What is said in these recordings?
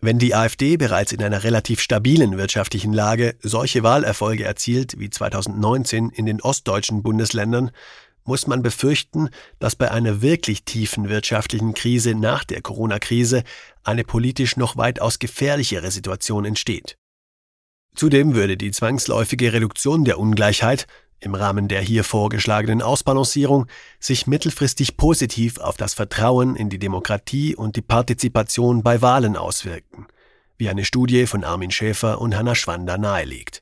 Wenn die AfD bereits in einer relativ stabilen wirtschaftlichen Lage solche Wahlerfolge erzielt wie 2019 in den ostdeutschen Bundesländern, muss man befürchten, dass bei einer wirklich tiefen wirtschaftlichen Krise nach der Corona-Krise eine politisch noch weitaus gefährlichere Situation entsteht. Zudem würde die zwangsläufige Reduktion der Ungleichheit im Rahmen der hier vorgeschlagenen Ausbalancierung sich mittelfristig positiv auf das Vertrauen in die Demokratie und die Partizipation bei Wahlen auswirken, wie eine Studie von Armin Schäfer und Hanna Schwander nahelegt.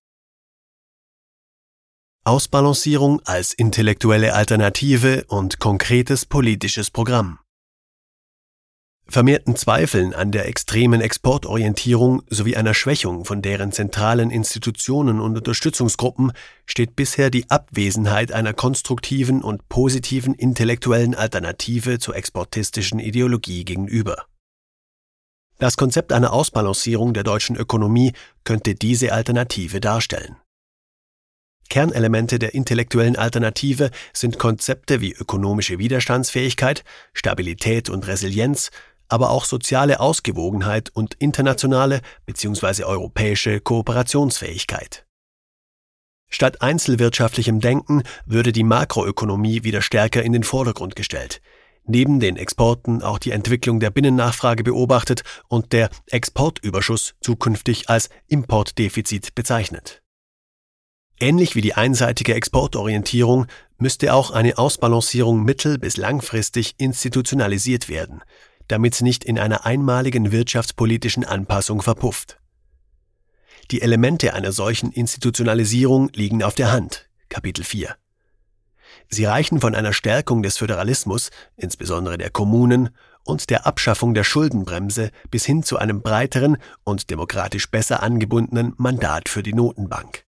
Ausbalancierung als intellektuelle Alternative und konkretes politisches Programm. Vermehrten Zweifeln an der extremen Exportorientierung sowie einer Schwächung von deren zentralen Institutionen und Unterstützungsgruppen steht bisher die Abwesenheit einer konstruktiven und positiven intellektuellen Alternative zur exportistischen Ideologie gegenüber. Das Konzept einer Ausbalancierung der deutschen Ökonomie könnte diese Alternative darstellen. Kernelemente der intellektuellen Alternative sind Konzepte wie ökonomische Widerstandsfähigkeit, Stabilität und Resilienz, aber auch soziale Ausgewogenheit und internationale bzw. europäische Kooperationsfähigkeit. Statt einzelwirtschaftlichem Denken würde die Makroökonomie wieder stärker in den Vordergrund gestellt, neben den Exporten auch die Entwicklung der Binnennachfrage beobachtet und der Exportüberschuss zukünftig als Importdefizit bezeichnet. Ähnlich wie die einseitige Exportorientierung müsste auch eine Ausbalancierung mittel- bis langfristig institutionalisiert werden, damit sie nicht in einer einmaligen wirtschaftspolitischen Anpassung verpufft. Die Elemente einer solchen Institutionalisierung liegen auf der Hand, Kapitel 4. Sie reichen von einer Stärkung des Föderalismus, insbesondere der Kommunen, und der Abschaffung der Schuldenbremse bis hin zu einem breiteren und demokratisch besser angebundenen Mandat für die Notenbank.